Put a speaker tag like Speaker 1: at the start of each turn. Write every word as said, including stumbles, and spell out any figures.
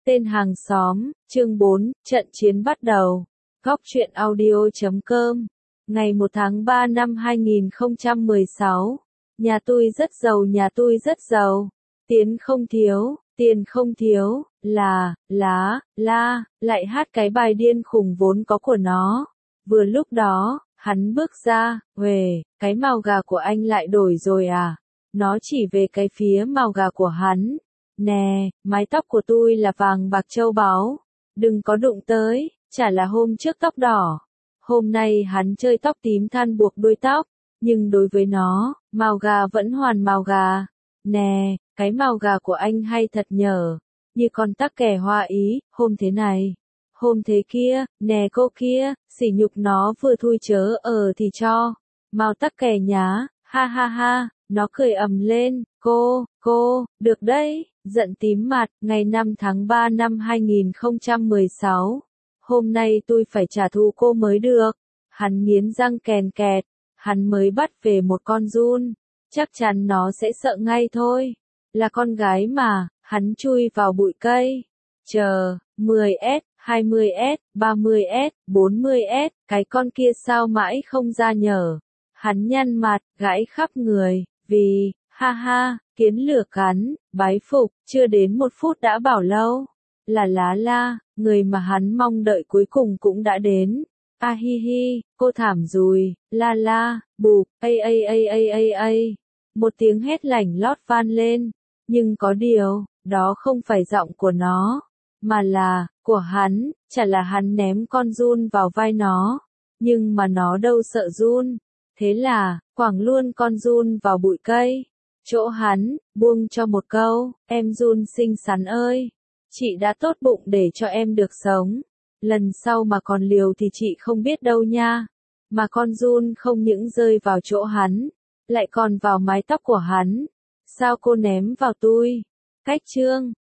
Speaker 1: Tên hàng xóm, chương bốn, trận chiến bắt đầu. Góc truyện audio chấm com. Ngày một tháng ba năm hai nghìn không trăm mười sáu. Nhà tôi rất giàu, nhà tôi rất giàu. Tiền không thiếu, tiền không thiếu, là, lá, la, lại hát cái bài điên khùng vốn có của nó. Vừa lúc đó, hắn bước ra, huề, cái mào gà của anh lại đổi rồi à? Nó chỉ về cái phía mào gà của hắn. Nè, mái tóc của tôi là vàng bạc châu báu. Đừng có đụng tới, chả là hôm trước tóc đỏ. Hôm nay hắn chơi tóc tím than buộc đuôi tóc. Nhưng đối với nó, mào gà vẫn hoàn mào gà. Nè, cái mào gà của anh hay thật nhở. Như con tắc kè hoa ý, hôm thế này. Hôm thế kia, nè cô kia, sỉ nhục nó vừa thui chớ ở thì cho. Mào tắc kè nhá, ha ha ha, nó cười ầm lên, cô, cô, được đấy, giận tím mặt, ngày năm tháng ba năm hai nghìn không trăm mười sáu. Hôm nay tôi phải trả thù cô mới được. Hắn nghiến răng kèn kẹt, hắn mới bắt về một con giun, chắc chắn nó sẽ sợ ngay thôi. Là con gái mà, hắn chui vào bụi cây. Chờ, mười S, hai mươi S, ba mươi S, bốn mươi S, cái con kia sao mãi không ra nhở. Hắn nhăn mặt, gãi khắp người, vì, ha ha, kiến lửa cắn, bái phục, chưa đến một phút đã bảo lâu. Là lá la, người mà hắn mong đợi cuối cùng cũng đã đến. A hi hi, cô thảm rồi, la la, bụp, ây ây ây ây ây ây. Một tiếng hét lảnh lót vang lên, nhưng có điều, đó không phải giọng của nó, mà là, của hắn, chả là hắn ném con giun vào vai nó, nhưng mà nó đâu sợ giun. Thế là, quẳng luôn con giun vào bụi cây. Chỗ hắn, buông cho một câu, em giun xinh xắn ơi, chị đã tốt bụng để cho em được sống. Lần sau mà còn liều thì chị không biết đâu nha. Mà con giun không những rơi vào chỗ hắn, lại còn vào mái tóc của hắn. Sao cô ném vào tôi? Cách chương